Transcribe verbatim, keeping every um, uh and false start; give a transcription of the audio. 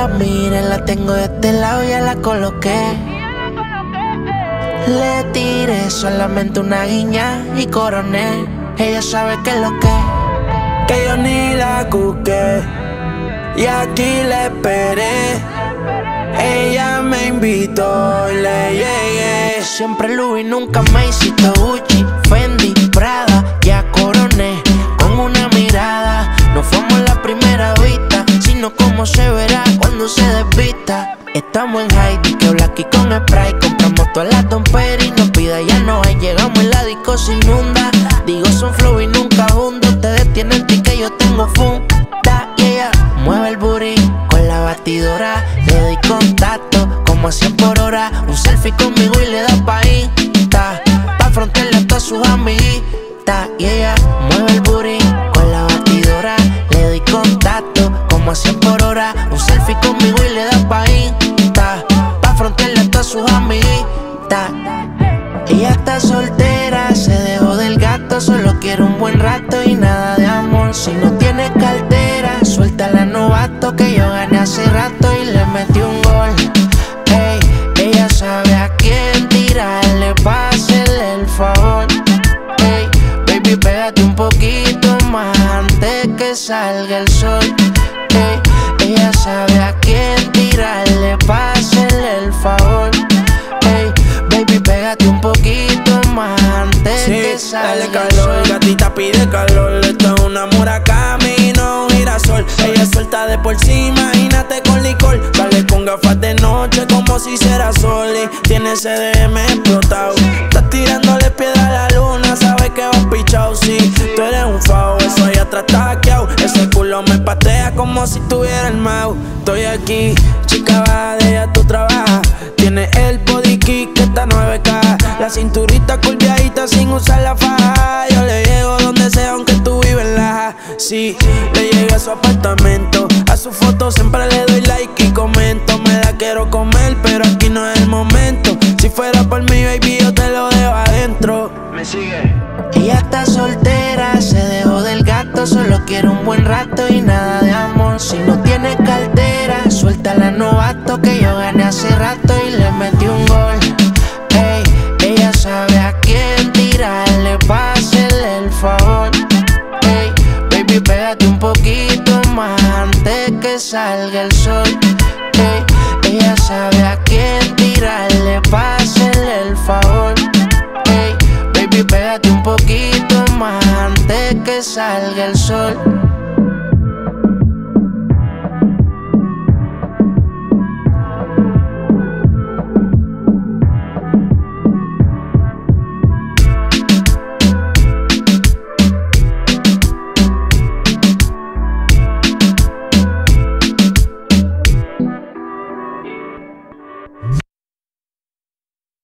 mire, la tengo de este lado, ya la coloqué. Le tiré solamente una guiña y coroné. Ella sabe que es lo que Que yo ni la cuqué y aquí la esperé. Ella me invitó y le llegué. Siempre Louis, nunca me hiciste Gucci, Fendi, Prada, ya coroné con una mirada. No fuimos la primera vista, sino como se verá cuando se desvista. Estamos en Heidi, que Blacky con spray. Compramos todas las Don Peri, no pida, ya no hay. Llegamos en la disco, se inunda. Digo, son flow y nunca juntos. Ustedes tienen ticket, yo tengo funda. Y ella mueve el booty con la batidora. Le doy contacto como a cien por hora. Un selfie conmigo y le da pa' Insta, pa' frontearle a todas sus amiguitas. Y ella mueve el booty con la batidora. Le doy contacto como a cien por hora. Un selfie conmigo y le da pa' Insta, pa' frontearle a todas sus amiguitas. Ella está soltera, se dejó del gato. Solo quiere un buen rato y nada de amor. Si no tiene cartera, suelta la novato, que yo gané hace rato y le metí un gol. Ey, ella sabe a quién tirarle, pa' hacerle el favor. Ey, baby, pégate un poquito más antes que salga el sol. Ey, ella sabe a quién tirarle, pa' hacerle el favor. Ey, baby, pégate un poquito más antes sí, que salga dale el calor, sol. gatita pide calor. Esto es una Murakami, no un girasol. Ella suelta de por sí, imagínate con licor. Sale con gafas de noche como si hiciera sol. Y tiene ese D M explotado. Estás tirándole piedra a la luna, sabes que vas pichao. Sí, tú eres un fao, eso allá atrás está hackeado. Ese culo me patea como si tuviera el mouse. Estoy aquí, chica, baja de ella, tú trabajas. Tiene el body kick que está nueve K. La cinturita curviadita sin usar la faja. Yo le llego donde sea aunque tú vives en la. Sí, le llegué a su apartamento. A su foto siempre le doy like y comento. Me la quiero comer pero aquí no es el momento. Si fuera por mí, baby, yo te lo dejo adentro. ¿Me sigue? Ella está soltera, se dejó del gato. Solo quiere un buen rato y nada de amor. Si no tiene cartera, suelta la novato, que yo gané hace rato y le metí un gol. Ey, ella sabe a quién tirarle, pa' hacerle el favor. Ey, baby, pégate un poquito más antes que salga el sol. Ey, ella sabe a quién tirarle, pa' hacerle el favor. Ey, baby, pégate un poquito más antes que salga el sol.